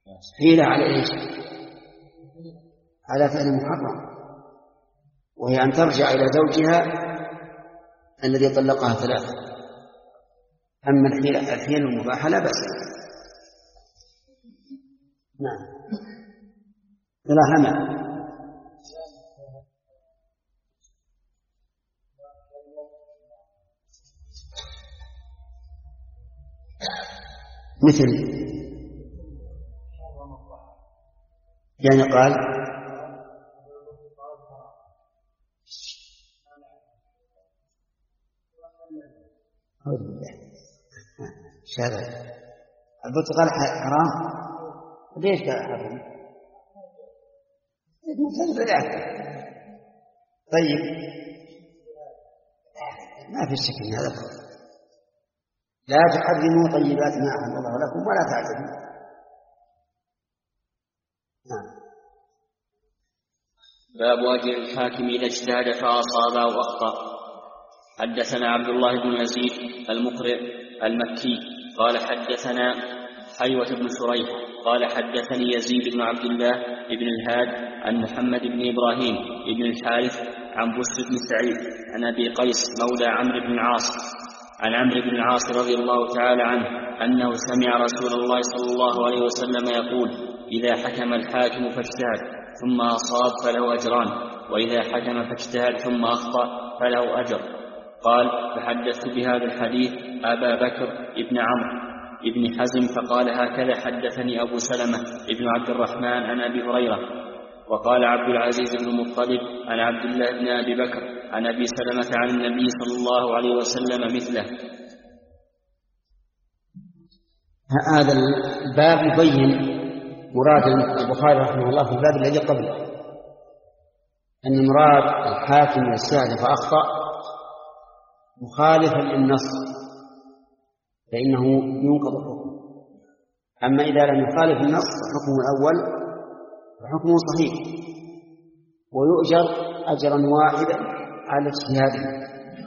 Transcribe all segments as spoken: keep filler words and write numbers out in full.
حيلة على إيش؟ على فعل محرم، وهي أن ترجع إلى زوجها الذي طلقها ثلاثة. أما الحيلة الحيل المباحة لا بأس. نعم. ملاهمة مثل يعني قال أعوذ بالله شهادة البرتقال حرام. ليش حرام؟ طيب ما في شك من هذا. لا تحرموا طيبات ما أحل الله لكم ولا تعتدوا. نعم. باب أجر الحاكم إذا اجتهد فأصاب أو أخطأ. حدثنا عبد الله بن يزيد المقرئ المكي قال حدثنا حيوة بن شريح قال حدثني يزيد بن عبد الله بن الهاد عن محمد بن إبراهيم بن الحارث عن بشر بن سعيد عن أبي قيس مولى عمرو بن العاص عن عمرو بن العاص رضي الله تعالى عنه أنه سمع رسول الله صلى الله عليه وسلم يقول: إذا حكم الحاكم فاجتهد ثم أصاب فله أجران، وإذا حكم فاجتهد ثم أخطأ فله أجر. قال: فحدثت بهذا الحديث أبا بكر ابن عمرو ابن حزم فقال: هكذا حدثني أبو سلمة ابن عبد الرحمن عن أبي هريرة. وقال عبد العزيز بن المطلب عن عبد الله بن أبي بكر عن أبي سلمة عن النبي صلى الله عليه وسلم مثله. هذا الباب يبين مراد البخاري رحمه الله في الباب الذي قبله، أن مراد الحاكم يجتهد فأخطأ مخالفا للنص فإنه ينقض الحكم. أما إذا لم يخالف النص فحكمه الأول فحكمه صحيح ويؤجر أجرا واحدا على اجتهاده.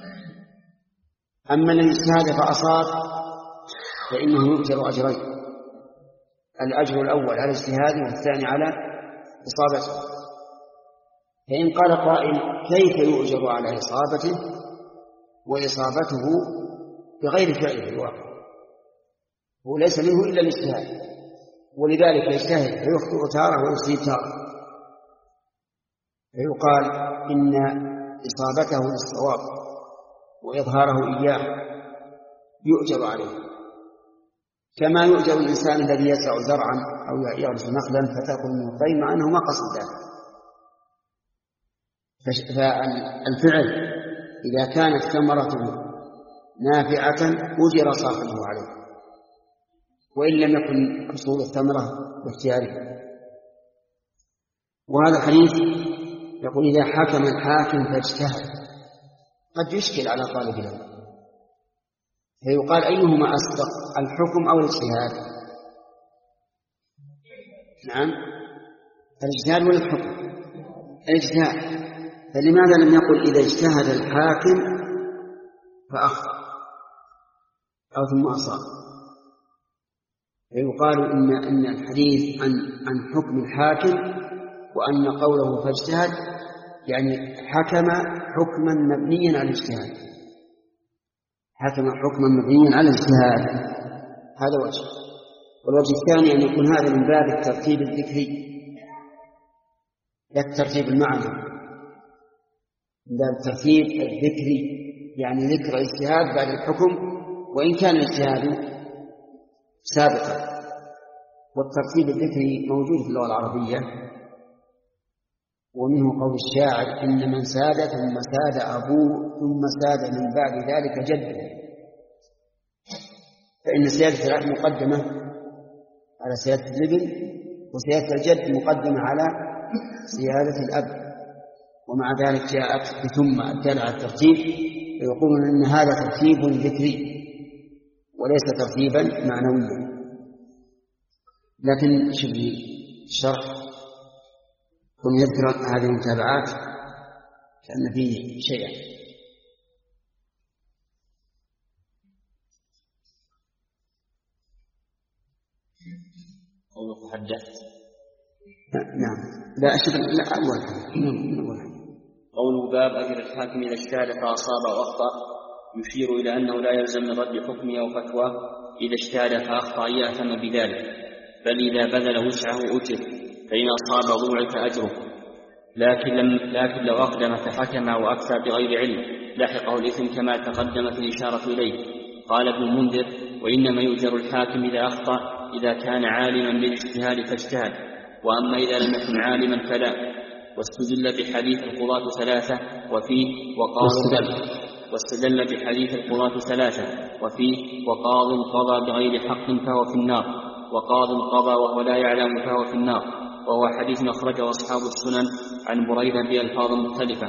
أما الذي اجتهد فأصاب فإنه يؤجر أجرين: الأجر الأول على اجتهاده والثاني على إصابته. فإن قال قائل: كيف يؤجر على إصابته وإصابته بغير فعله في الواقع؟ هو ليس منه إلا الاجتهاد، ولذلك يجتهد فيخطئ تارة ويصيب تارة، فيقال إن إصابته للصواب وإظهاره إياه يؤجر عليه، كما يؤجر الإنسان الذي يزرع زرعا أو يغرس نخلا فتأكل منه الطير مع أنه ما قصد ذلك. فالفعل إذا كانت ثمرته نافعة أجر صاحبه عليه، وإن لم يكن حصول الثمرة باختياره. وهذا الحديث يقول: إذا حكم الحاكم فاجتهد، قد يشكل على طالب العلم، فيقال: أيهما أصدق، الحكم أو الاجتهاد؟ نعم، الاجتهاد ولا الحكم؟ الاجتهاد. فلماذا لم يقل إذا اجتهد الحاكم فأخطأ أو ثم أصاب؟ فيقال إن إن الحديث عن عن حكم الحاكم، وأن قوله فاجتهد يعني حكم حكما مبنيا على الاجتهاد، حكم حكما مبنيا على الاجتهاد. هذا وجه. والوجه الثاني أن يكون هذا من باب الترتيب الذكري لا الترتيب المعنوي، من باب الترتيب الذكري، يعني ذكر الاجتهاد بعد الحكم وإن كان الاجتهاد سابقا. والترتيب الذكري موجود في اللغة العربية، ومنه قول الشاعر: إن من ساد ثم ساد أبوه ثم ساد من بعد ذلك جده. فإن سيادة الأب مقدمة على سيادة الابن، وسيادة الجد مقدمة على سيادة الأب، ومع ذلك جاءت ثم الدالة على الترتيب، ويقولون أن هذا ترتيب ذكري وليس ترتيبا معنويا. لكن شبه الشرح كن يذكر هذه المتابعات كأن فيه شيئا. قوله حدثت. نعم. لا أشد لا أول. قول باب أجر الحاكم إذا اجتهد فأصاب وأخطأ يشير إلى أنه لا يلزم من رد حكمه أو فتواه إذا اجتهد فأخطأ يأثم بذلك، بل إذا بذل وسعه أجر، فإن أصاب ضُعف أجره. لكن, لم لكن لو أقدم فحكم وأفتى بغير علم لحقه الإثم كما تقدمت الإشارة إليه. قال ابن المنذر: وإنما يؤجر الحاكم إذا أخطأ إذا كان عالما بالاجتهاد فاجتهد، وأما إذا لم يكن عالما فلا. واستدل بحديث القضاة ثلاثة وفيه وقاض واستدل بحديث القضاة ثلاثة وفيه وقاض قضى بغير حق فهو في النار، وقاض قضى وهو لا يعلم فهو في النار، وهو حديث أخرجه أصحاب السنن عن بريدة بألفاظ مختلفة،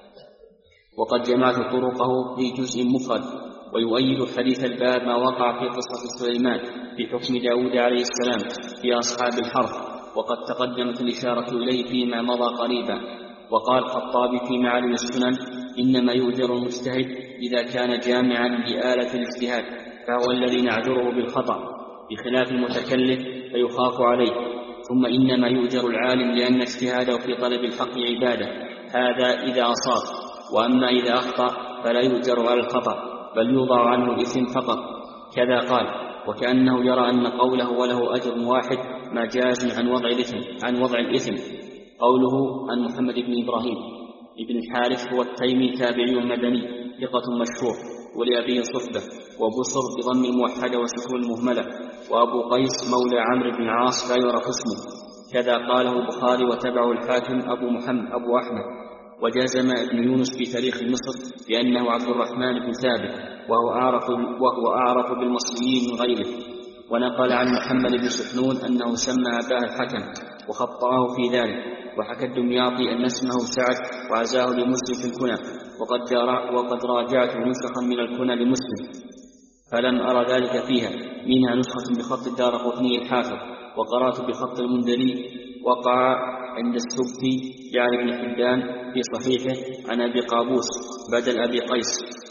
وقد جمعت طرقه في جزء مفرد. ويؤيد حديث الباب ما وقع في قصة سليمان في حكم داود عليه السلام في أصحاب الحرث، وقد تقدمت الإشارة إليه فيما مضى قريبا. وقال الخطابي في معالم السنن: إنما يؤجر المجتهد إذا كان جامعا لآلة الاجتهاد، فهو الذي نعذره بالخطأ، بخلاف المتكلف فيخاف عليه. ثم إنما يؤجر العالم لأن اجتهاده في طلب الحق عبادة، هذا إذا أصاب. وأما إذا أخطأ فلا يؤجر على الخطأ، بل يوضع عنه الإثم فقط. كذا قال، وكأنه يرى أن قوله وله أجر واحد مجاز عن وضع الإثم عن وضع الإثم. قوله عن محمد بن إبراهيم ابن الحارث هو التيمي تابعي مدني ثقة مشهور، ولأبيه صحبة، وبصر بضم الموحدة وسكون المهملة، وأبو قيس مولى عمرو بن العاص لا يعرف اسمه. كذا قاله البخاري وتبعه الحاكم أبو محمد أبو أحمد. وجزم ابن يونس في تاريخ مصر بأنه عبد الرحمن بن ثابت، وهو أعرف, وهو أعرف بالمصريين من غيره. ونقل عن محمد بن سحنون أنه سمى أباه الحكم وخطأه في ذلك. وحكى الدمياطي أن اسمه سعد وعزاه لمسلم في الكنى، وقد, وقد راجعت نسخا من الكنى لمسلم فلم أرى ذلك فيها، منها نسخة بخط الدارقطني الحافظ، وقرأت بخط المنذري وقع عند السبكي يعني ابن حبان في صحيحه عن أبي قابوس بدل أبي قيس.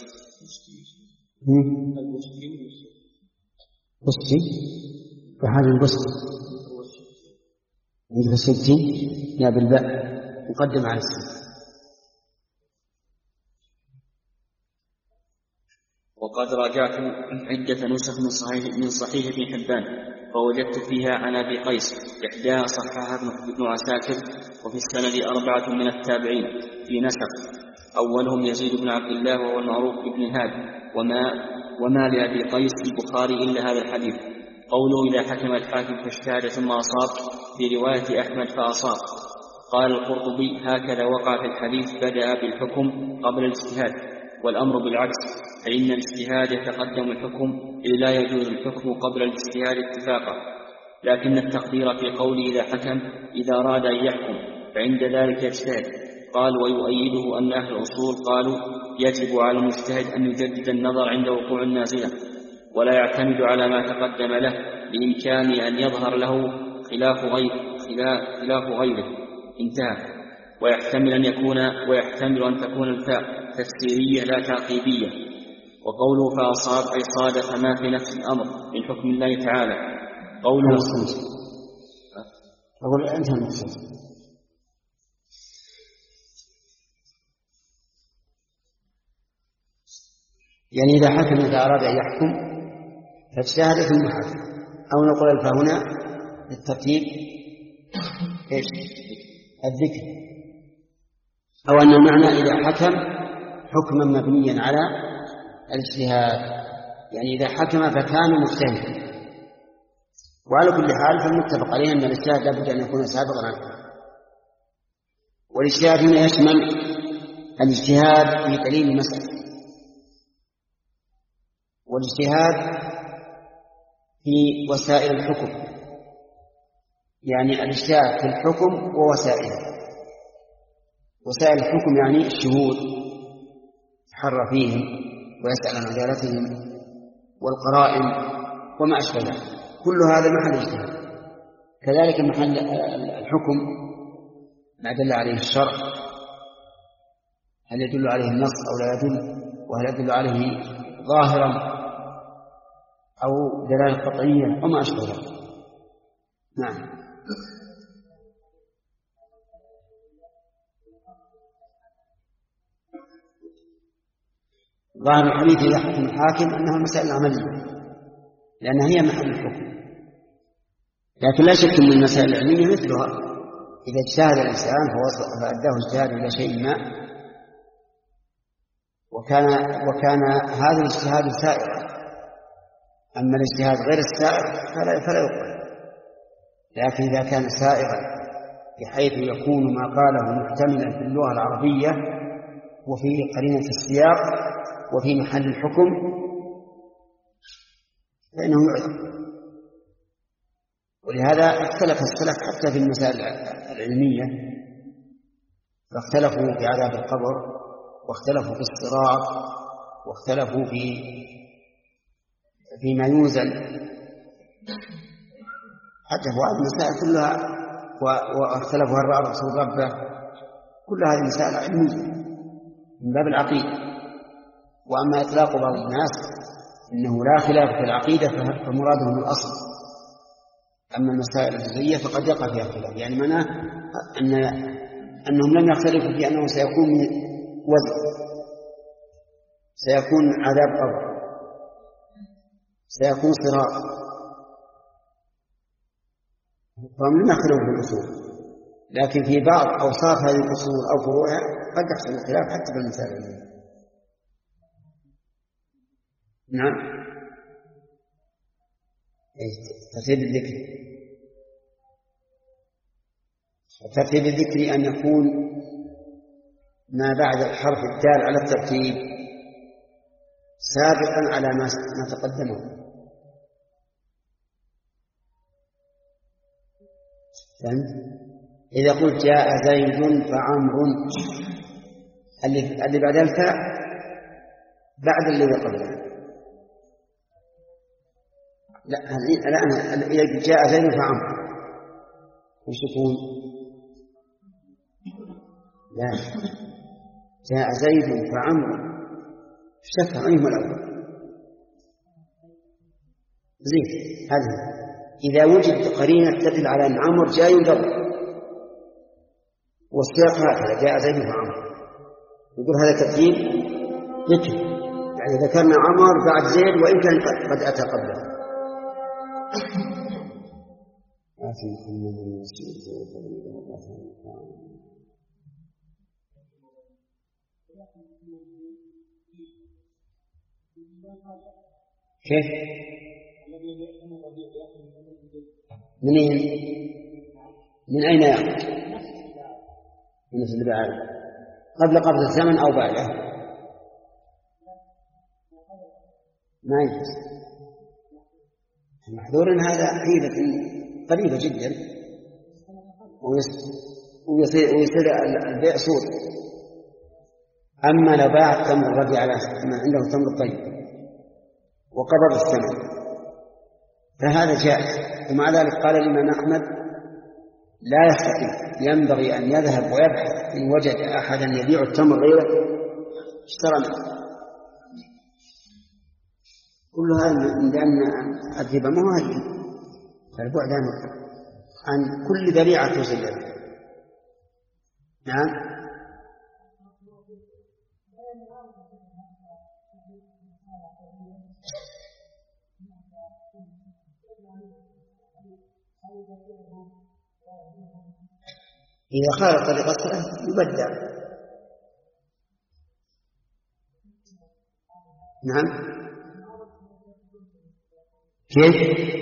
بسطي وهذا البسطي عند السبكي يا بالباء مقدم على السبكي. وقد راجعت عدة نسخ من صحيح, من صحيح ابن حبان فوجدت فيها عن أبي قيس إحدى صححها ابن عساكر، وفي السند أربعة من التابعين في نسخ، أولهم يزيد بن عبد الله وهو المعروف بن هاد. وما, وما لأبي قيس البخاري إلا هذا الحديث. قوله إذا حكم الحاكم فاجتهد ثم أصاب في رواية أحمد فأصاب. قال القرطبي هكذا وقع في الحديث بدأ بالحكم قبل الاجتهاد، والأمر بالعكس، فإن الاجتهاد يتقدم الحكم إذ لا يجوز الحكم قبل الاجتهاد اتفاقا. لكن التقدير في قوله إذا حكم إذا أراد أن يحكم فعند ذلك يجتهد. قال ويؤيده أن أهل الأصول قالوا يجب على المجتهد أن يجدد النظر عند وقوع النازلة، ولا يعتمد على ما تقدم له بإمكان أن يظهر له خلاف غيره خلاف غيره انتهى. ويحتمل أن يكون ويحتمل أن تكون الفاء تفسيرية لا تعقيبية. وقوله فأصاب أي صادف ما في نفس الأمر من حكم الله تعالى. قوله أقول أنت المقصود يعني إذا حكم إذا أراد أن يحكم فاجتهد ثم حكم، أو نقول الفاء هنا للترتيب إيش الذكر، أو أن المعنى إذا حكم حكما مبنيا على الاجتهاد، يعني إذا حكم فكان مجتهدا. وعلى كل حال فالمتفق عليه أن الاجتهاد لابد أن يكون سابقا عنه. والاجتهاد هنا يشمل الاجتهاد في دليل المسألة، والاجتهاد في وسائل الحكم، يعني الاجتهاد في الحكم ووسائله. وسائل الحكم يعني الشهود يحرى فيهم ويسأل عن عدالتهم والقرائن وما أشبه ذلك، كل هذا محل اجتهاد. كذلك محل الحكم ما دل عليه الشرع، هل يدل عليه النص أو لا يدل، وهل يدل عليه ظاهرا أو دلالة قطعية وما أشبه ذلك. نعم. ظاهر الحديث إذا حكم الحاكم أنها مسائل عملية لأنها هي محل الحكم، لكن لا شك أن المسائل العلمية مثلها إذا اجتهد الإنسان فأداه اجتهاد إلى شيء ما وكان وكان هذا الاجتهاد سائغا، أما الاجتهاد غير السائغ فلا فلا يقبل. لكن إذا كان سائغا بحيث يكون ما قاله محتملا في اللغة العربية وفيه قرينة السياق وفي محل الحكم فإنه يعذر. ولهذا اختلف السلف حتى في المسائل العلمية، فاختلفوا في عذاب القبر، واختلفوا في الصراط، واختلفوا في فيما يوزن، حتى في هذه المسائل كلها، واختلفوا هل رأى رسول ربه، كل هذه المسائل علمية من باب العقيدة. وأما إطلاق بعض الناس إنه لا خلاف في العقيدة فمرادهم الأصل، أما المسائل الجزئية فقد يقع فيها خلاف، يعني معناه أن أنهم لم يختلفوا في أنه سيكون وزن، سيكون عذاب قبر، سيكون صراط، فهم لم يختلفوا في الأصول، لكن في بعض أوصاف هذه الأصول أو فروعها قد يحصل الخلاف حتى في المسائل العلمية. نعم. ترتيب الذكر، ترتيب الذكر أن يكون ما بعد الحرف الدال على الترتيب سابقا على ما تقدمه. فهمت؟ إذا قلت جاء زيد فعمر، اللي بعد الفاء بعد الذي قبله. لا الآن إذا جاء زيد فعمر وش يكون؟ لا، جاء زيد فعمر اشتكى عنهم الأول زين. هذه إذا وجد قرينة تدل على أن عمر جاء يدبر، والسياق هكذا جاء زيد فعمر، يقول هذا ترتيب ذكر، يعني ذكرنا عمر بعد زيد وإن كان قد أتى قبله. كيف؟ منين؟ من أين يأخذ؟ من مثل بعد قبل قبض الزمن أو بعده ما يجوز. محذور هذا حيلة قريبة جدا ويصير البيع سوء. أما لو باع التمر الذي على ما عنده تمر طيب وقبض الثمن فهذا جائز. ومع ذلك قال الإمام أحمد لا يستطيع، ينبغي أن يذهب ويبحث إن وجد أحدا يبيع التمر غيره اشترى منه. كل هذا لأن الربا ما هو هين، فالبعد عن كل ذريعة توصل إليه. نعم. إذا خالف طريق السلف يبدع. نعم. كيف؟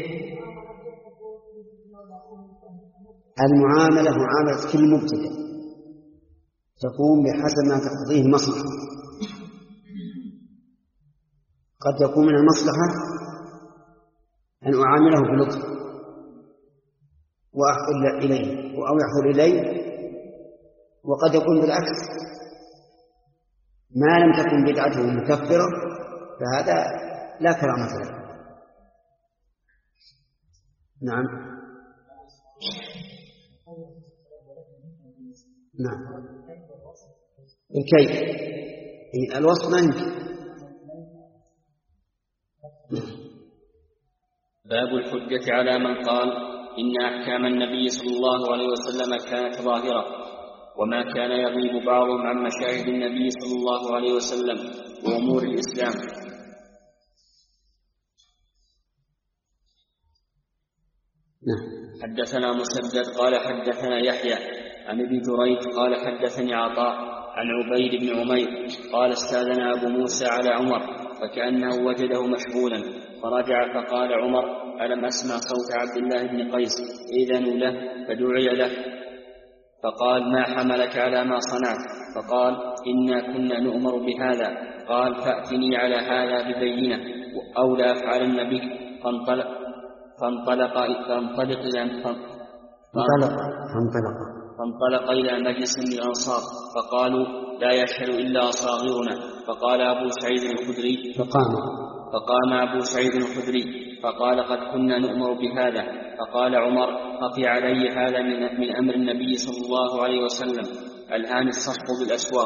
المعاملة معاملة كل مبتدأ تكون بحسب ما تقضيه المصلحة. قد يكون من المصلحة أن أعامله بلطف وأحضر إليه أو يحضر إليه، وقد يكون بالعكس ما لم تكن بدعته مكفرة فهذا لا كرامة له. نعم. نعم. الكيف الوصف ما يمكن. باب الحجة على من قال إن أحكام النبي صلى الله عليه وسلم كانت ظاهرة، وما كان يغيب بعضهم عن مشاهد النبي صلى الله عليه وسلم وأمور الإسلام. حدثنا مسدد قال حدثنا يحيى عن ابن جريج قال حدثني عطاء عن عبيد بن عمير قال استأذن أبو موسى على عمر فكأنه وجده مشغولا فرجع فقال عمر ألم أسمع صوت عبد الله بن قيس إذن له فدعي له فقال ما حملك على ما صنعت؟ فقال إنا كنا نؤمر بهذا. قال فأتني على هذا ببينة أو لا أفعلن بك. فانطلق فانطلق فانطلق إلى فانطلق فانطلق فانطلق إلى مجلس من الأنصار فقالوا لا يشهد إلا أصاغرنا. فقال أبو سعيد الخدري فقام فقام أبو سعيد الخدري فقال قد كنا نؤمر بهذا. فقال عمر خفي علي هذا من, من أمر النبي صلى الله عليه وسلم الآن الصفق بالأسواق.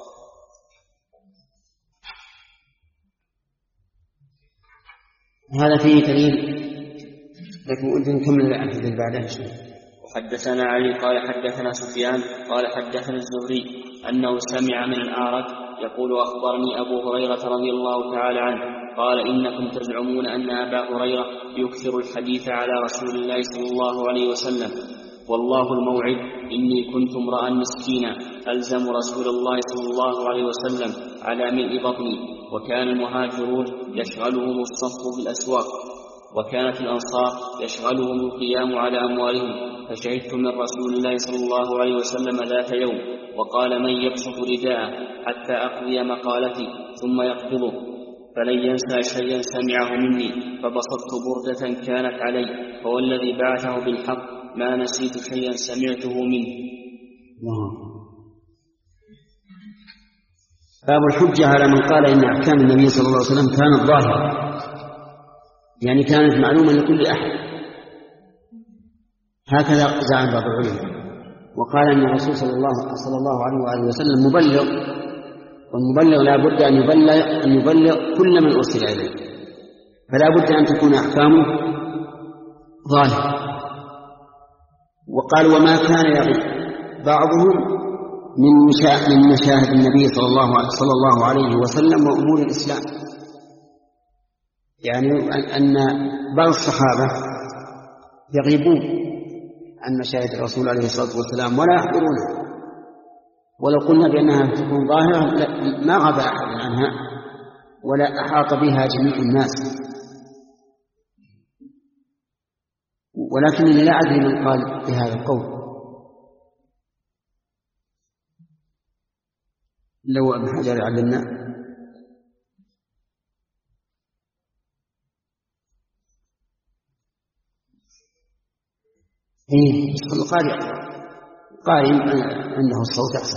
هذا فيه دليل، لكن قلت نكمل الحديث بعدها شوي. وحدثنا علي قال حدثنا سفيان قال حدثنا الزهري أنه سمع من الأعرج يقول أخبرني أبو هريرة رضي الله تعالى عنه قال إنكم تزعمون أن أبا هريرة يكثر الحديث على رسول الله صلى الله عليه وسلم، والله الموعد إني كنت امرأ مسكينا ألزم رسول الله صلى الله عليه وسلم على ملء بطني، وكان المهاجرون يشغلهم الصف بالأسواق، وكانت الأنصار يشغلهم القيام على أموالهم. فشهدت من رسول الله صلى الله عليه وسلم ذات يوم وقال من يبسط رداءه حتى أقضي مقالتي ثم يقبضه فلن ينسى شيئا سمعه مني، فبسطت بردة كانت علي فوالذي بعثه بالحق ما نسيت شيئا سمعته منه. باب الحجة على من قال إن أحكام النبي صلى الله عليه وسلم كانت ظاهرة، يعني كانت معلومة لكل أحد، هكذا زعم بعض العلماء، وقال أن الرسول صلى الله, صلى الله عليه وآله وسلم مبلغ، والمبلغ لا بد أن يبلغ, أن يبلغ كل من أرسل إليه، فلا بد أن تكون أحكامه ظاهرة. وقال وما كان يغيب بعضهم من مشاهد النبي صلى الله, صلى الله عليه وسلم وأمور الإسلام، يعني أن بعض الصحابة يغيبون عن مشاهد الرسول عليه الصلاة والسلام ولا يحضرونها، ولو قلنا بأنها تكون ظاهرة ما غاب أحد عنها ولا أحاط بها جميع الناس. ولكنني لا أدري من قال بهذا القول، لو ابن حجر علمنا. إيه القارئ قارئ عنده الصوت أحسن.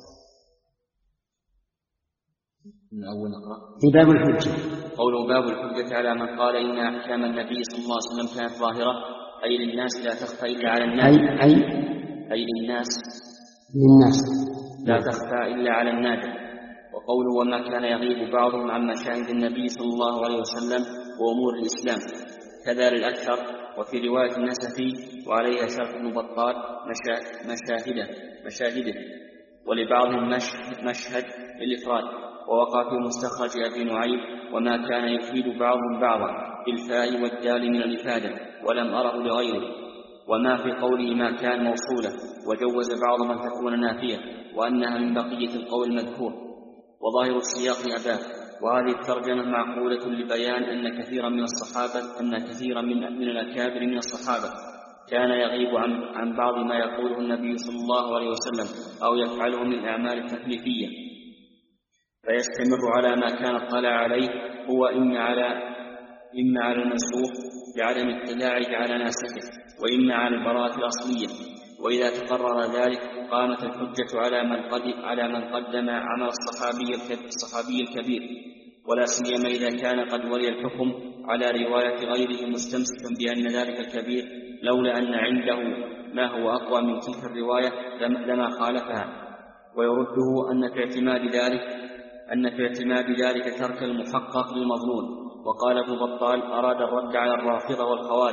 من أول نقرأ في باب الحجة. قوله باب الحجة على من قال إن أحكام النبي صلى الله عليه وسلم كانت ظاهرة أي للناس لا تخفى إلا على الناس. أي أي أي للناس للناس لا تخفى إلا على النادر. وقوله وما كان يغيب بعضهم عن مشاهد النبي صلى الله عليه وسلم وأمور الإسلام كذا للأكثر. وفي رواية النسفي وعليها شرح ابن بطال مشاهده مشاهده ولبعضهم مشهد للإفراد. ووقع في مستخرج أبي نعيم وما كان يفيد بعضهم بعضا بالفاء والدال من الإفادة ولم أره لغيره. وما في قوله ما كان موصولة وجوز بعض من تكون نافية وأنها من بقية القول المذكور وظاهر السياق أباه. وهذه الترجمة معقولة لبيان أن كثيرا من الصحابة أن كثيرا من من الأكابر من الصحابة كان يغيب عن عن بعض ما يقوله النبي صلى الله عليه وسلم أو يفعله من الأعمال التكليفية، فيستمر على ما كان اطلع عليه هو إما على إما على المنسوخ بعدم اطلاعه على ناسخه وإما على البراءة الأصلية. وإذا تقرر ذلك قامت الحجة على من قدم على من قدم عمل الصحابي الصحابي الكبير، ولا سيما إذا كان قد ولي الحكم على رواية غيره مستمسكا بأن ذلك الكبير لولا أن عنده ما هو أقوى من تلك الرواية لما خالفها. ويرده أن في اعتماد ذلك أن في اعتماد ذلك ترك المحقق للمظنون. وقال ابن بطال أراد الرد على الرافضة والخوارج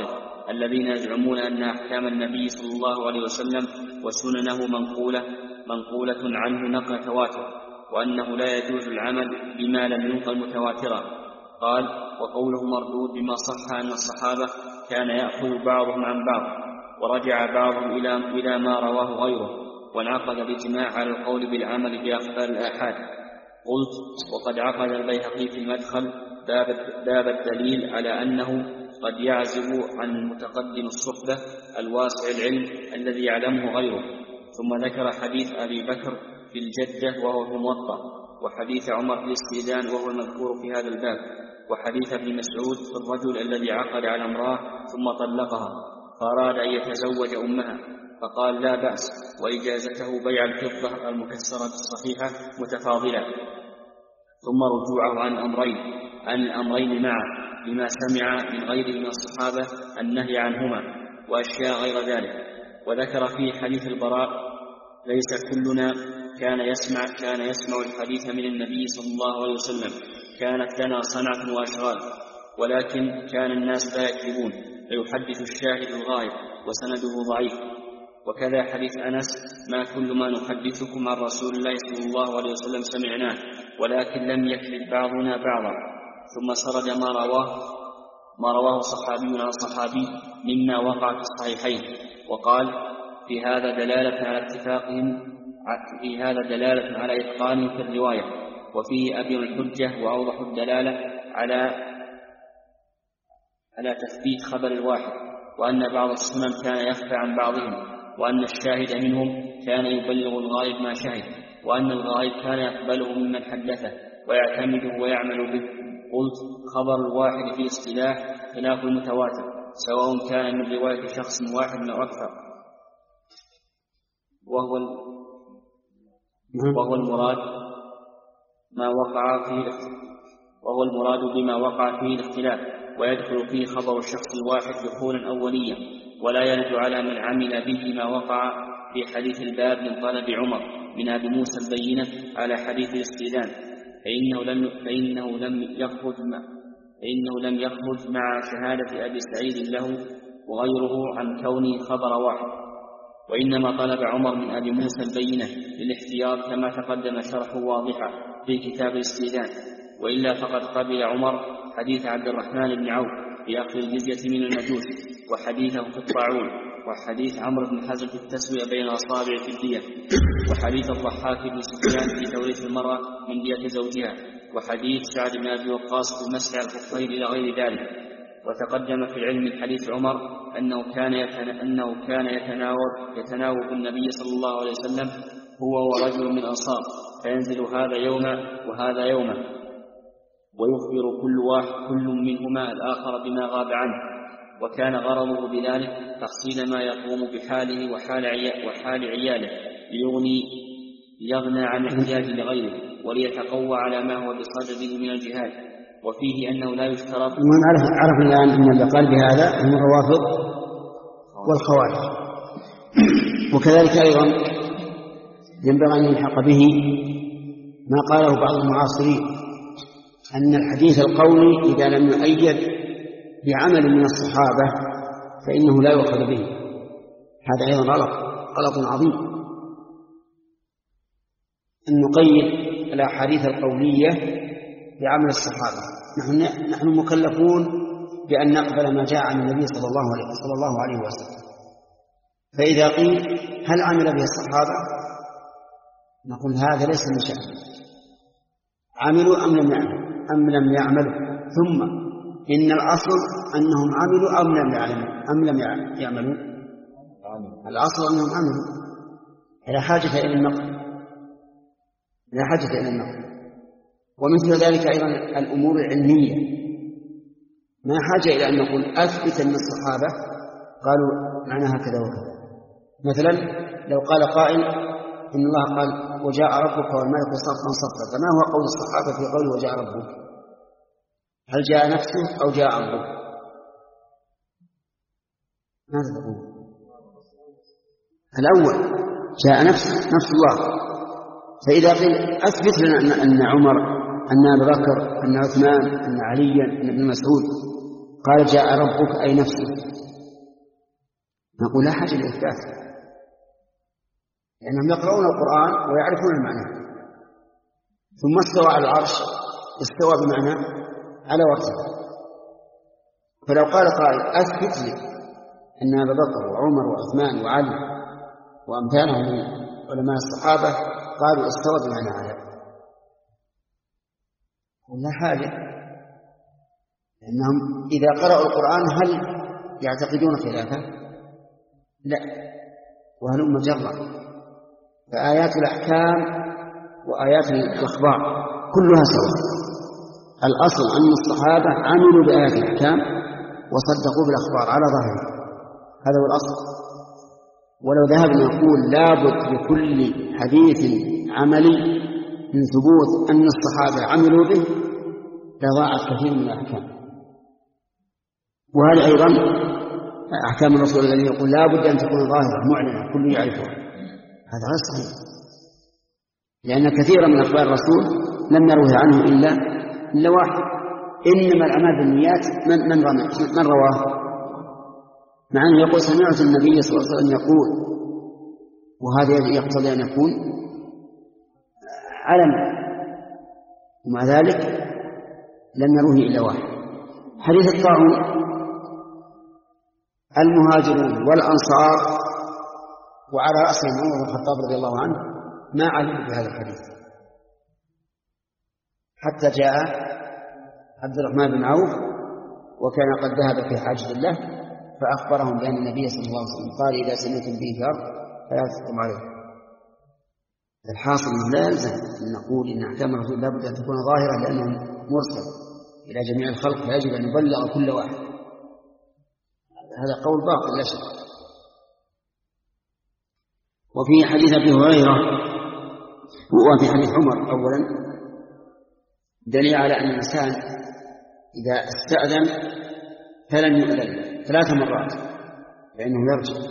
الذين يزعمون أن أحكام النبي صلى الله عليه وسلم وسننه منقولة منقولة عنه نقل تواتر، وأنه لا يجوز العمل بما لم ينقل متواترا. قال: وقوله مردود بما صح أن الصحابة كان يأخذ بعضهم عن بعض، ورجع بعضهم إلى إلى ما رواه غيره، وانعقد الإجماع على القول بالعمل بأخبار الآحاد. قلت: وقد عقد البيهقي في المدخل باب, باب الدليل على أنه قد يعزب عن المتقدم الصحبة الواسع العلم الذي يعلمه غيره. ثم ذكر حديث أبي بكر في الجدة وهو في الموطأ، وحديث عمر في الاستئذان وهو المذكور في هذا الباب، وحديث ابن مسعود في الرجل الذي عقد على امرأة ثم طلقها فأراد أن يتزوج أمها، فقال: لا بأس، وإجازته بيع الفضة المكسرة الصحيحة متفاضلة. ثم رجوعه عن الأمرين عن الأمرين معا بما سمع من غيره من الصحابة النهي عنهما وأشياء غير ذلك. وذكر في حديث البراء: ليس كلنا كان يسمع كان يسمع الحديث من النبي صلى الله عليه وسلم، كانت لنا صنعة وأشغال، ولكن كان الناس لا يكذبون، فيحدث الشاهد الغائب وسنده ضعيف. وكذا حديث أنس: ما كل ما نحدثكم عن رسول الله صلى الله عليه وسلم سمعناه، ولكن لم يكذب بعضنا بعضا. ثم سرد ما رواه ما رواه صحابي عن صحابي مما وقع في الصحيحين، وقال: في هذا دلالة على اتفاقهم في هذا دلالة على إتقانهم في الرواية، وفيه أبين الحجة وأوضح الدلالة على على تثبيت خبر الواحد، وأن بعض السنن كان يخفى عن بعضهم، وأن الشاهد منهم كان يبلغ الغائب ما شهد، وأن الغائب كان يقبله ممن حدثه ويعتمده ويعمل به. قلت: خبر الواحد في اصطلاح خلاف المتواتر، سواء كان من رواية شخص واحد أو أكثر، وهو وهو المراد ما وقع فيه وهو المراد بما وقع فيه الاختلاف، ويدخل فيه خبر الشخص الواحد دخولا أوليا، ولا يرد على من عمل به ما وقع في حديث الباب من طلب عمر من أبي موسى البينة على حديث الاستئذان، فإنه لم فإنه لم يخرج مع فإنه لم يخرج مع شهادة أبي سعيد له وغيره عن كونه خبر واحد، وإنما طلب عمر من أبي موسى البينة للاحتياط كما تقدم شرحه واضحا في كتاب الاستئذان. وإلا فقد قبل عمر حديث عبد الرحمن بن عوف في أخذ الجزية من المجوس، وحديثه في الطاعون، وحديث عمرو بن حزم في التسوية بين الأصابع في الدية، وحديث الضحاك بن سفيان في توريث المرأة من دية زوجها، وحديث سعد بن أبي وقاص في المسح على الخفين إلى غير ذلك. وتقدم في العلم من حديث عمر أنه كان أنه كان يتناوب يتناوب النبي صلى الله عليه وسلم هو ورجل من الأنصار، فينزل هذا يوما وهذا يوما، ويخبر كل واحد كل منهما الآخر بما غاب عنه، وكان غرضه بذلك تحصيل ما يقوم بحاله وحال وحال عياله ليغني ليغنى عن احتياج لغيره، وليتقوى على ما هو بصدده من الجهاد. وفيه أنه لا يشترط. من عرف عرف الآن أن اللي قال بهذا هم الروافض والخوارج. وكذلك أيضا ينبغي أن يلحق به ما قاله بعض المعاصرين أن الحديث القولي إذا لم يؤيد بعمل من الصحابة فإنه لا يؤخذ به. هذا أيضا غلط غلط عظيم أن نقيد الأحاديث القولية بعمل الصحابة. نحن نحن مكلفون بأن نقبل ما جاء عن النبي صلى الله عليه صلى الله عليه وسلم. فإذا قيل هل عمل به الصحابة نقول هذا ليس من شأن، عملوا أم لم يعملوا أم لم يعملوا، ثم إن الأصل أنهم عملوا أم لم يعملوا أم لم يعملوا الأصل أنهم عملوا. لا حاجة إلى النقل لا حاجة إلى النقل. ومثل ذلك أيضا الأمور العلمية ما حاجة إلى أن نقول أثبت أن الصحابة قالوا معناها كذا وكذا. مثلا لو قال قائل إن الله قال وجاء ربك والملك صفا صفا، فما هو قول الصحابة في قوله وجاء ربك؟ هل جاء نفسه أو جاء أمره؟ ماذا تقول؟ الأول جاء نفسه نفس الله. فإذا قيل أثبت لنا أن عمر أن أبا بكر أن عثمان أن عليا أن ابن مسعود قال جاء ربك أي نفسه، نقول لا حاجة لإثبات، لأنهم يقرؤون القرآن ويعرفون المعنى. ثم استوى على العرش، استوى بمعنى على وقته. فلو قال قائل أثبت لي أن أبا بكر وعمر وعثمان وعلي وأمثالهم من علماء الصحابة قالوا استوى بمعنى على، لا حاجة، لأنهم إذا قرأوا القرآن هل يعتقدون خلافه؟ لا، وهل مجرة. فآيات الأحكام وآيات الإخبار كلها سواء. الأصل أن الصحابة عملوا بآيات الأحكام وصدقوا بالأخبار على ظاهره، هذا هو الأصل. ولو ذهبنا نقول لابد لكل حديث عملي من ثبوت أن الصحابة عملوا به لضاعت كثير من الأحكام. وهذا أيضا أحكام الرسول الذي يقول لابد أن تكون ظاهرة معلنة كل يعرفها، هذا غير صحيح، لأن كثيرا من أخبار الرسول لم نروه عنه إلا إلا واحد. إنما الأعمال بالنيات من من من رواه، مع أنه يقول سمعت النبي صلى الله عليه وسلم يقول، وهذا يقتضي أن يكون علم، ومع ذلك لم نروه إلا واحد. حديث الطاعون المهاجرون والأنصار وعلى رأسهم عمر بن الخطاب رضي الله عنه ما علموا بهذا الحديث، حتى جاء عبد الرحمن بن عوف وكان قد ذهب في حاجة الله فأخبرهم بأن النبي صلى الله عليه وسلم قال إذا سمعتم به شر فلا تحكم عليه. الحاصل لا يلزم أن نقول إن أحكام الرسول لابد أن تكون ظاهرة لأنه مرسل إلى جميع الخلق فيجب أن يبلغ كل واحد، هذا قول باطل لا شك. وفي حديث أبي هريرة وفي حديث عمر أولا دليل على أن الإنسان إذا استأذن فلن يؤذن ثلاث مرات لأنه يرجع،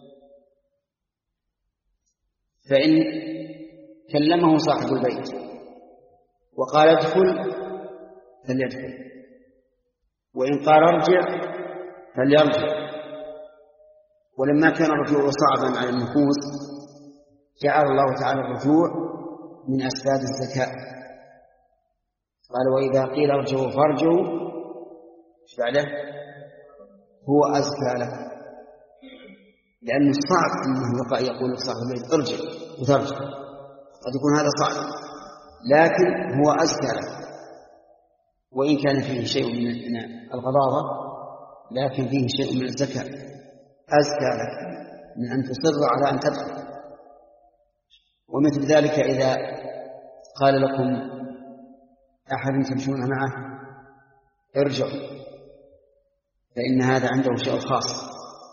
فإن كلمه صاحب البيت وقال ادخل فليدخل، وإن قال ارجع فليرجع. ولما كان الرجوع صعبا على النفوس جعل الله تعالى الرجوع من أسباب الزكاة، قال وإذا قيل ارجعوا فارجعوا ايش بعده هو أزكى لك، لأنه صعب أنه يقول لصاحب البيت ارجع وترجع، قد يكون هذا صعب، لكن هو أزكى لك، وإن كان فيه شيء من الغضاضة لكن فيه شيء من الزكاة، أزكى لك من أن تصر على أن تدخل. ومثل ذلك إذا قال لكم أحد تمشون معه ارجعوا فإن هذا عنده شيء خاص،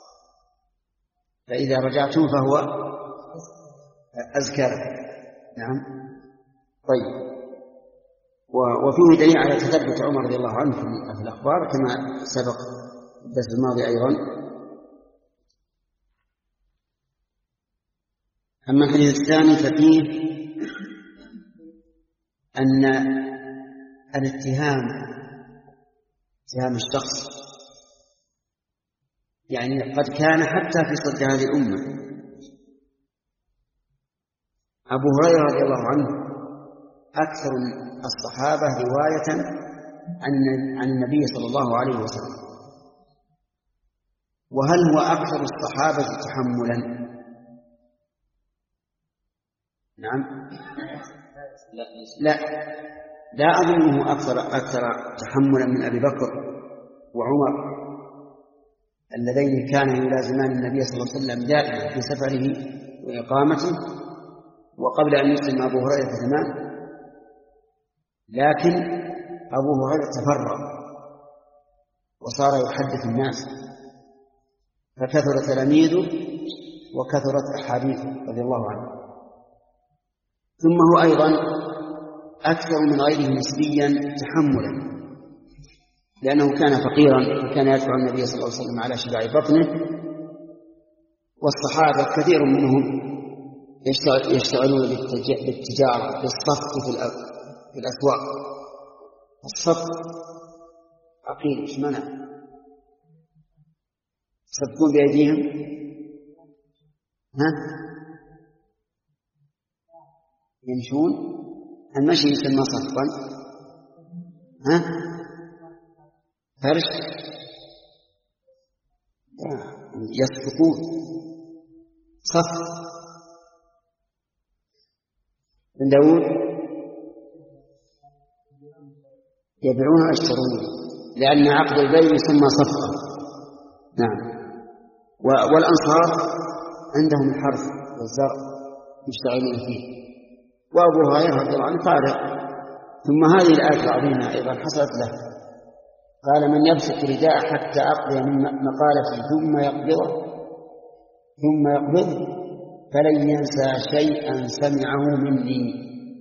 فإذا رجعتم فهو أزكى لك. نعم. طيب. وفيه دليل على تثبت عمر رضي الله عنه في الأخبار كما سبق الدرس الماضي أيضا. أما الحديث الثاني ففيه أن الاتهام اتهام الشخص يعني قد كان حتى في صدر هذه الأمة. أبو هريرة رضي الله عنه أكثر الصحابة رواية عن النبي صلى الله عليه وسلم، وهل هو أكثر الصحابة تحملا؟ نعم. لا لا أظنه أكثر أكثر تحملا من أبي بكر وعمر اللذين كانوا يلازمان النبي صلى الله عليه وسلم دائما في سفره وإقامته، وقبل أن يسلم أبو هريرة تمام، لكن أبو هريرة تفرغ وصار يحدث الناس فكثر تلاميذه وكثرت أحاديثه رضي الله عنه. ثم هو أيضا أكثر من غيره نسبيا تحملا، لأنه كان فقيرا وكان يدفع النبي صلى الله عليه وسلم على شبع بطنه، والصحابة كثير منهم يشتغلون بالتجارة بالصفق في الأسواق. الصفق عقيل ايش منع؟ يصفقون بأيديهم ها؟ يمشون. المشي يسمى صفا. ها؟ فرش يصفقون صف. من داود يبيعون ويشترون، لأن عقد البيع يسمى صفقة. نعم. والأنصار عندهم الحرث والزرع يشتغلون فيه. وأبو هريرة رضي الله عنه قال. ثم هذه الآية العظيمة أيضا حصلت له، قال: من يبسط رداء حتى أقضي من مقالتي ثم يقبضه ثم يقبضه فلن ينسى شيئا سمعه مني.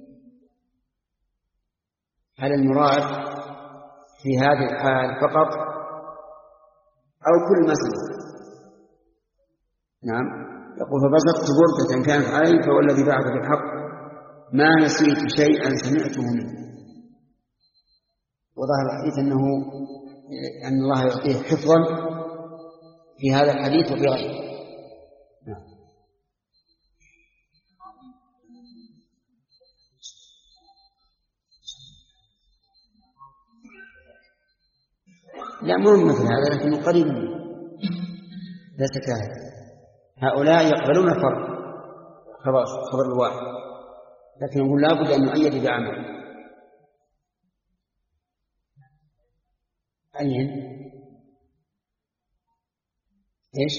هل المراد في هذه الحال فقط أو كل مسألة؟ نعم. يقول: فبسطت بردة كانت علي فوالذي بعث بالحق ما نسيت شيئا سمعته منه. وظاهر الحديث أنه أن الله يعطيه حفظا في هذا الحديث وفي غيره. نعم. لا مو مثل هذا، لكنه قريب منه ليس كهذا. هؤلاء يقبلون الفرق خبر خبر الواحد، لكن يقول لا بد أن يؤيد بعمل. أين؟ إيش؟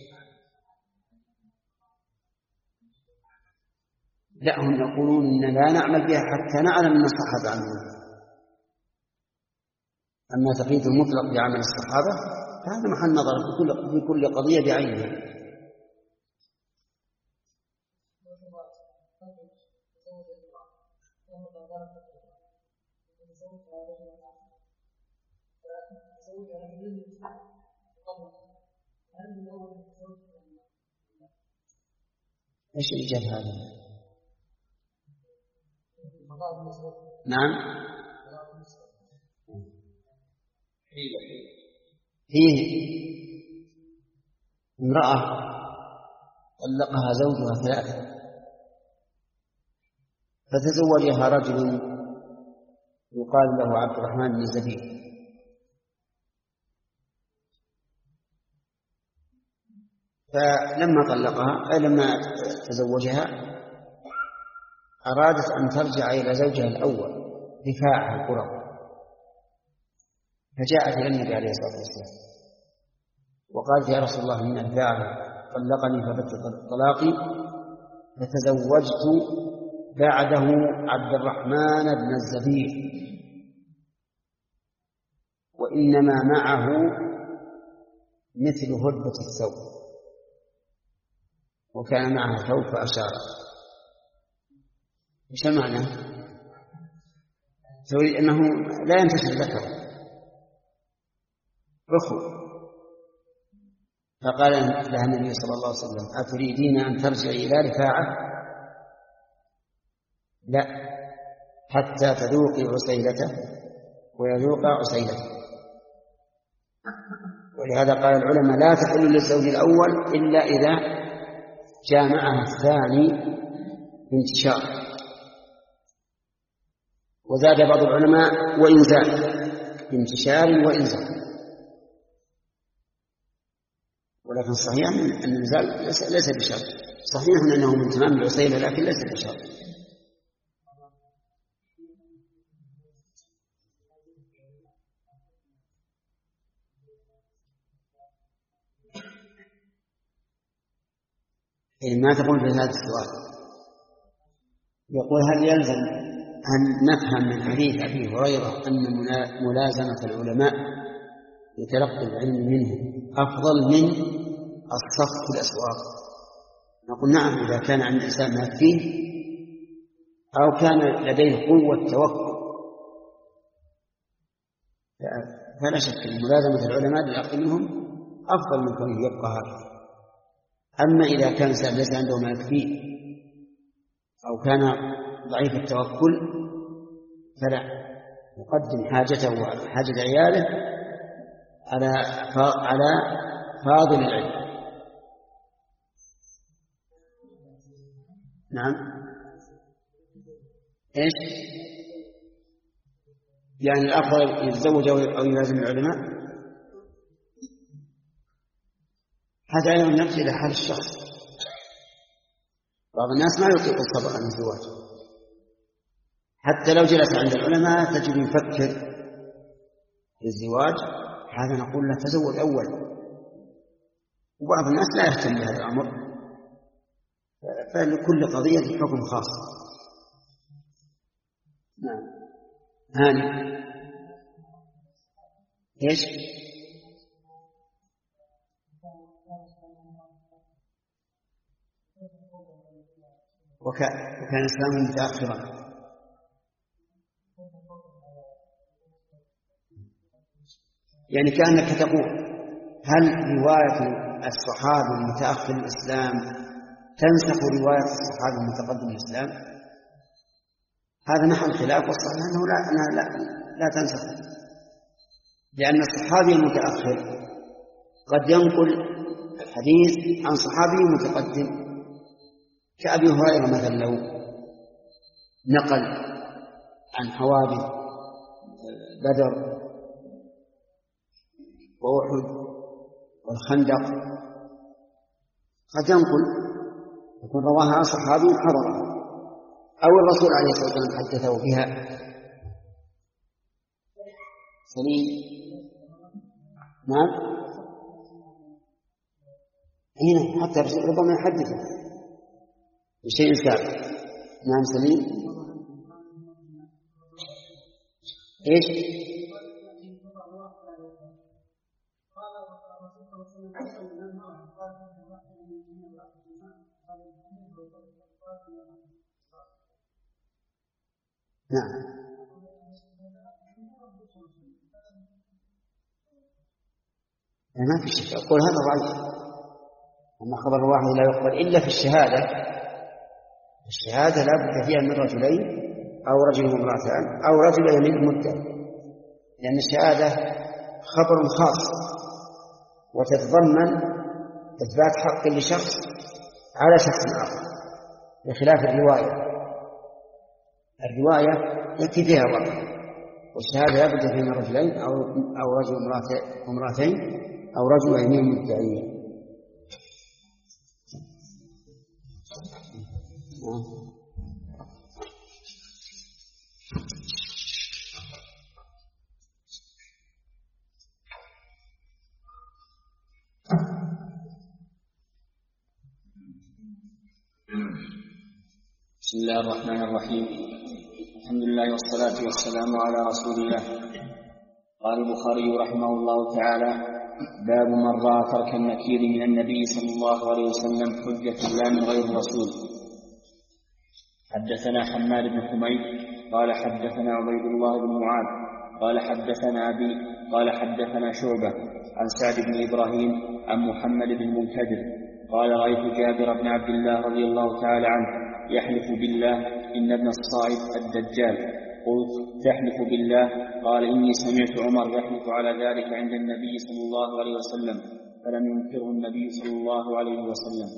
لا، هم يقولون إن لا نعمل بها حتى نعلم من الصحابة عنهم. أما تقييد المطلق بعمل الصحابة فهذا محل نظر في كل في كل قضية بعينها. ايش الإجابة هذا؟ نعم. فيه امرأة طلقها زوجها ثلاثة فتزوجها رجل يقال له عبد الرحمن بن زبيب، فلما طلقها أي لما تزوجها أرادت أن ترجع إلى زوجها الأول رفاعة القرى، فجاءت إلى النبي عليه الصلاة والسلام وقالت: يا رسول الله، إن رفاعة طلقني فبت طلاقي فتزوجت بعده عبد الرحمن بن الزبير وإنما معه مثل هدبة الثوب، وكان معها ثوب فأشار. ايش المعنى؟ تريد أنه لا ينتشر ذكره رخو. فقال لها النبي صلى الله عليه وسلم: أتريدين أن ترجعي إلى رفاعة؟ لا، حتى تذوقي عسيلته ويذوق عسيلته. ولهذا قال العلماء: لا تحل للزوج الأول إلا إذا جامعها الثاني بانتشار. وزاد بعض العلماء: وإنزال، بانتشار وإنزال. ولكن صحيح أن الإنزال ليس بشرط، صحيح أنه من تمام العسيلة لكن ليس بشرط. ما تقول في هذا السؤال؟ يقول: هل يلزم أن نفهم من حديث أبي هريرة أن ملازمة العلماء لتلقي العلم منهم أفضل من الصف في الأسواق؟ نقول: نعم، إذا كان عند الإنسان ما فيه أو كان لديه قوة توقع فلا شك أن ملازمة العلماء للأخذ منهم أفضل من كونه يبقى هكذا. أما إذا كان الإنسان ليس عنده ما يكفيه أو كان ضعيف التوكل فلا، يقدم حاجته وحاجة عياله على على فاضل العلم. نعم. إيش؟ يعني الأفضل يتزوج أو يلازم العلماء؟ هذا أيضا نرجع إلى حال الشخص. بعض الناس ما يطيق الصبر عن الزواج، حتى لو جلس عند العلماء تجد يفكر في الزواج، هذا نقول له تزوج أول. وبعض الناس لا يهتم بهذا الأمر، فلكل قضية حكم خاص. نعم. هاني ايش؟ وكان وكان الإسلام متأخرا. يعني كأنك تقول هل رواية الصحابي المتأخر الإسلام تنسخ رواية الصحابي المتقدم الإسلام؟ هذا محل خلاف، والصحيح أنه لا, أنها لا, لا تنسخ، لأن الصحابي المتأخر قد ينقل الحديث عن صحابي متقدم، كأبي هريرة مثلا لو نقل عن حوادث بدر وأحد والخندق قد ينقل يكون رواها عن صحابي حضر، أو الرسول عليه الصلاة والسلام حدثه بها. سليم. نعم. هنا حتى ربما يحدثه بشيء سابق. نعم سليم. ايش؟ نعم. ما في شك، أقول هذا ضعيف، أن خبر الواحد لا يقبل إلا في الشهادة. الشهادة لا بد فيها من رجلين أو رجل وامرأتان أو رجل يمين مدة، لأن الشهادة خبر خاص وتتضمن إثبات حق لشخص على شخص آخر، بخلاف الرواية. الرواية يكفي فيها الرجل، والشهادة لا بد فيها من رجلين أو أو رجل وامرأتين أو رجل يمين مدعيين. بسم الله الرحمن الرحيم. الحمد لله والصلاة والسلام على رسول الله. قال البخاري رحمه الله تعالى: باب من رأى ترك النكير من النبي صلى الله عليه وسلم حجة لا من غير الرسول. حدثنا حماد بن حميد قال حدثنا عبيد الله بن معاذ قال حدثنا أبي قال حدثنا شعبة عن سعد بن إبراهيم عن محمد بن المنكدر قال: رأيت جابر بن عبد الله رضي الله تعالى عنه يحلف بالله إن ابن الصائب الدجال. قلت: تحلف بالله؟ قال: إني سمعت عمر يحلف على ذلك عند النبي صلى الله عليه وسلم فلم ينكره النبي صلى الله عليه وسلم.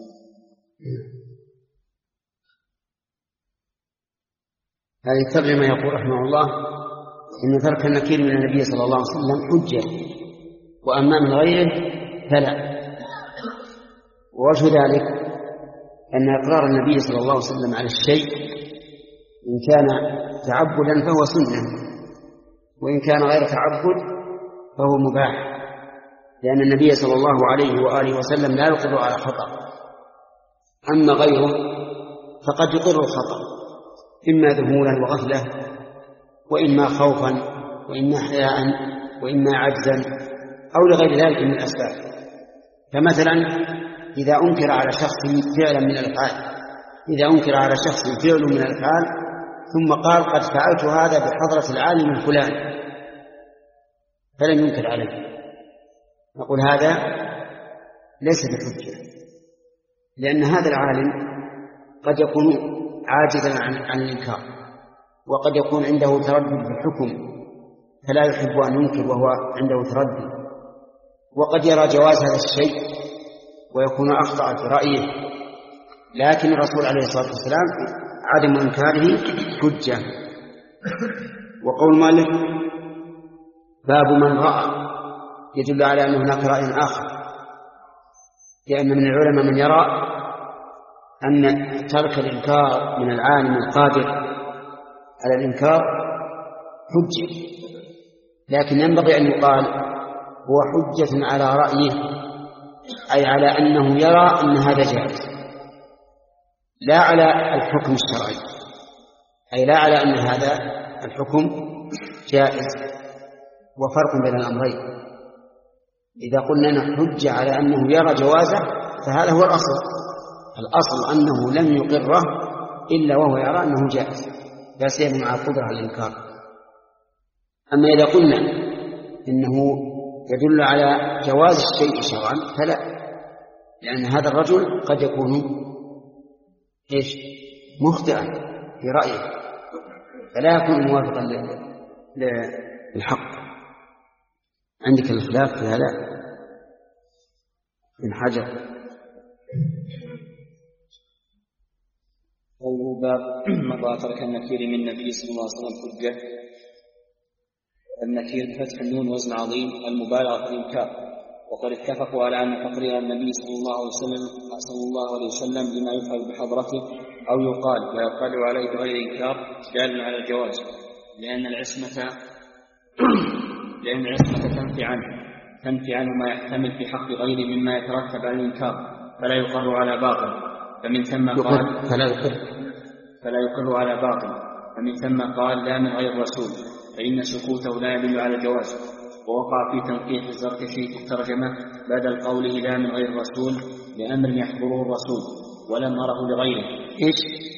هذه الترجمة يقول رحمه الله إن ترك النكير من النبي صلى الله عليه وسلم حجة، وأما من غيره فلا. ووجه ذلك أن إقرار النبي صلى الله عليه وسلم على الشيء إن كان تعبدا فهو سنة، وإن كان غير تعبد فهو مباح، لأن النبي صلى الله عليه وآله وسلم لا يقر على خطأ. أما غيره فقد يقر الخطأ إما ذهولا وغفلة، وإما خوفا، وإما حياء، وإما عجزا، أو لغير ذلك من الأسباب. فمثلا إذا أنكر على شخص فعلا من الأفعال إذا أنكر على شخص فعل من الأفعال ثم قال: قد فعلت هذا بحضرة العالم الفلاني، فلم ينكر عليه، نقول هذا ليس بحجة، لأن هذا العالم قد يكون عاجزا عن, عن الإنكار، وقد يكون عنده تردد في الحكم فلا يحب أن ينكر وهو عنده تردد، وقد يرى جواز هذا الشيء ويكون أخطأ في رأيه لكن الرسول عليه الصلاة والسلام عدم إنكاره حجة. وقول مالك باب من رأى يدل على أن هناك رأي آخر، لأن من العلماء من يرى أن ترك الإنكار من العالم القادر على الإنكار حجة، لكن ينبغي أن يقال هو حجة على رأيه، أي على أنه يرى أن هذا جائز، لا على الحكم الشرعي، أي لا على أن هذا الحكم جائز. وفرق بين الأمرين، إذا قلنا نحج على أنه يرى جوازه فهذا هو الأصل، الأصل أنه لم يقره إلا وهو يرى أنه جائز، لا سيما مع القدرة على الإنكار. أما إذا قلنا إنه يدل على جواز الشيء شرعا فلا، لأن هذا الرجل قد يكون إيش مخطئا في رأيه، فلا يكون موافقا للحق. عندك الخلاف في هذا من حجر. قوله باب من ترك النكير من النبي صلى الله عليه وسلم حجة. النكير بفتح النون وزن عظيم، المبالغة في الإنكار، وقد اتفقوا على أن تقرير النبي صلى الله عليه وسلم صلى الله عليه وسلم لما يفعل بحضرته أو يقال ويطلع عليه بغير إنكار دال على الجواز، لأن العصمة لأن العصمة تنفي عنه تنفي عنه ما يحتمل في حق غيره مما يترتب على الإنكار، فلا يقر على باطل، فمن ثم قال فلا يقر فلا يقر على باطل فمن ثم قال لا من غير الرسول، فإن سكوته لا يدل على الجواز. ووقع في تنقيح الزركشي في الترجمة بدل قوله لا من غير الرسول لأمر يحضره الرسول ولم أره لغيره. إيش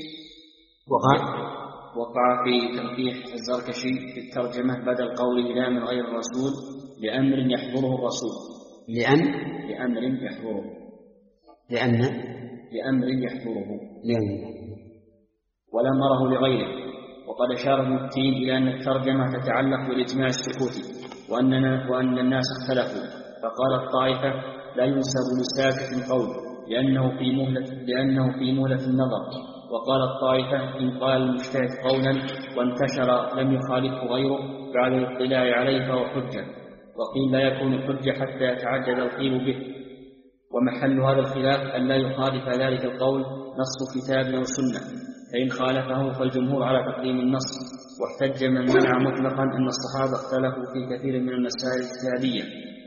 وقع؟ وقع في تنقيح الزركشي في الترجمة بدل قوله لا من غير الرسول لأمر يحضره الرسول لأن لأمر يحضره لأن لأمر يحضره لأن ولم أره لغيره. وقد أشار ابن التين إلى أن الترجمة تتعلق بالإجماع السكوتي، وأننا وأن الناس اختلفوا، فقال الطائفة لا ينسب لساكت قول لأنه في مهلة لأنه في مهلة النظر، وقال الطائفة إن قال المجتهد قولا وانتشر لم يخالفه غيره بعد الاطلاع عليه فهو حجة، وقيل لا يكون حجة حتى يتعدد القيل به. ومحل هذا الخلاف أن لا يخالف ذلك القول نص كتاب أو سنة، فإن خالفه فالجمهور على تقديم النص. واحتج من منع مطلقا أن الصحابة اختلفوا في كثير من المسائل الاجتهادية،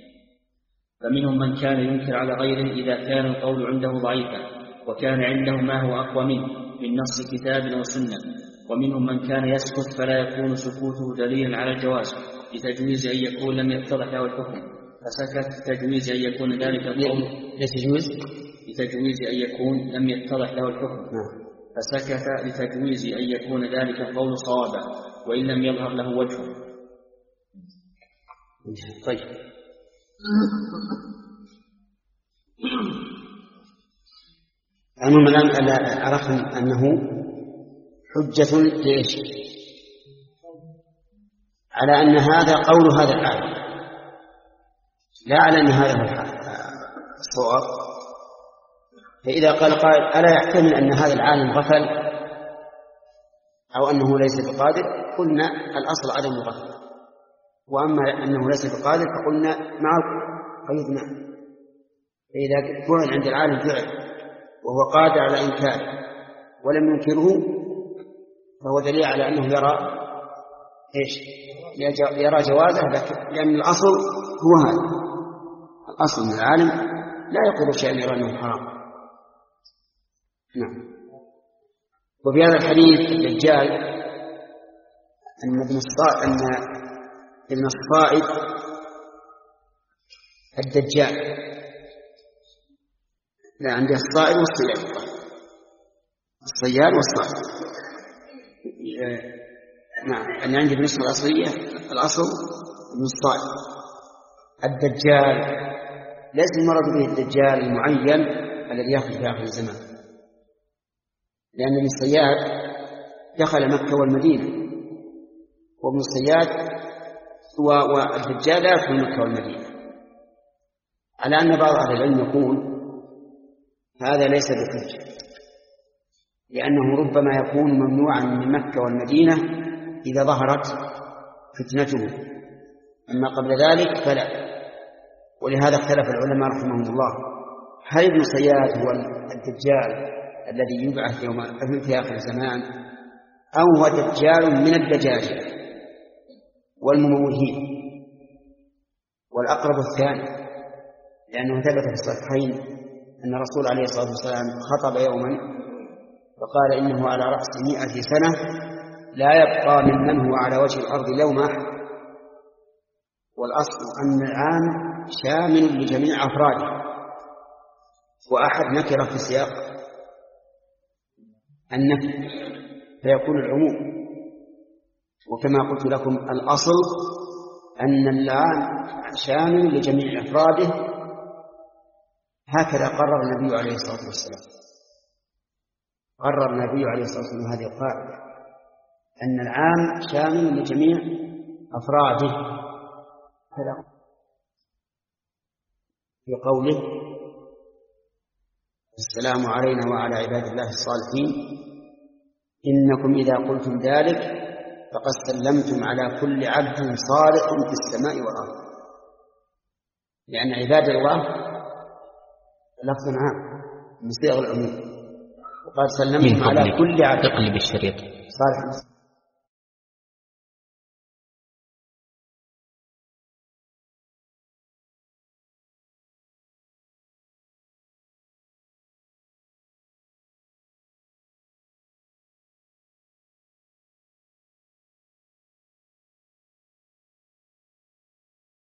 فمنهم من كان ينكر على غيره إذا كان القول عنده ضعيفا وكان عنده ما هو أقوى منه من نص كتاب أو سنة، ومنهم من كان يسكت فلا يكون سكوته دليلا على الجواز لتجويز أن يكون لم يتضح له الحكم، فسكت لتجويز أن يكون ذلك القول لتجويز لتجويز أن يكون لم يتضح له الحكم فسكت لتجويز أن يكون ذلك القول صوابا وإن لم يظهر له وجهه. طيب المهم الآن عرفنا أنه حجة ليش؟ على أن هذا قول هذا العالم، لا على أن هذا هو الصواب. فإذا قال قائل ألا يحتمل أن هذا العالم غفل أو أنه ليس بقادر، قلنا الأصل عدم الغفل، وأما أنه ليس بقادر فقلنا مع قيدنا. فإذا فعل عند العالم فعل وهو قادر على إنكاره ولم ينكره فهو دليل على أنه يرى إيش؟ يرى جوازه، لأن الأصل هو هذا، الأصل من العالم لا يقول شيئا يرى أنه حرام. نعم. وفي هذا الحديث الدجال أن ابن الصائد أن ابن الصائد الدجال، لا عندي الصائد والصياد، الصياد والصائد. نعم أنا عندي بالنسبة الأصلية الأصل ابن الصائد. الدجال ليس المرض به الدجال المعين الذي يخرج في آخر الزمان، لأن ابن الصياد دخل مكة والمدينة، وابن الصياد والدجال لا يدخل مكة والمدينة، على أن بعض أهل العلم يقول هذا ليس بحجة، لأنه ربما يكون ممنوعا من مكة والمدينة إذا ظهرت فتنته، أما قبل ذلك فلا. ولهذا اختلف العلماء رحمهم الله، هل ابن صياد هو الدجال الذي يبعث يوم في آخر الزمان، أو هو دجال من الدجاجة والمموهين؟ والأقرب الثاني، لأنه ثبت في الصحيحين أن الرسول عليه الصلاة والسلام خطب يوما فقال إنه على رأس مئة سنة لا يبقى ممن هو على وجه الأرض لوم أحد. والأصل أن العام شامل لجميع أفراده، وأحد نكرة في سياق النفي فيكون العموم. وكما قلت لكم الأصل أن العام شامل لجميع أفراده، هكذا قرر النبي عليه الصلاة والسلام. قرر النبي عليه الصلاة والسلام هذه القاعدة أن العام شامل لجميع أفراده، في قوله السلام علينا وعلى عباد الله الصالحين إنكم إذا قلتم ذلك فقد سلمتم على كل عبد صالح في السماء والأرض، لأن عباد الله لفظ عام من صيغ العموم، وقد سلمتم على كل عبد تقلب الشريط صالح